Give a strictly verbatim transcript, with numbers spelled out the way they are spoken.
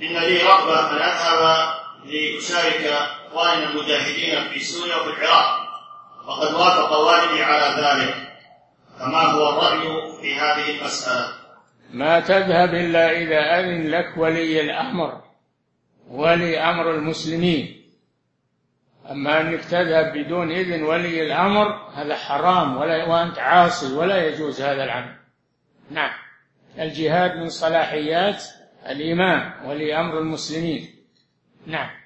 إن لي رغبة أن أذهب لأشارك إخواننا المجاهدين في سوريا وفي العراق، وقد وافق والدي على ذلك، فما هو الرأي في هذه المسألة؟ ما تذهب إلا إذا أذن لك ولي الأمر، ولي أمر المسلمين. أما أنك تذهب بدون إذن ولي الأمر هذا حرام، ولا وأنت عاصي، ولا يجوز هذا العمل. نعم، الجهاد من صلاحيات الإمام ولي أمر المسلمين. نعم.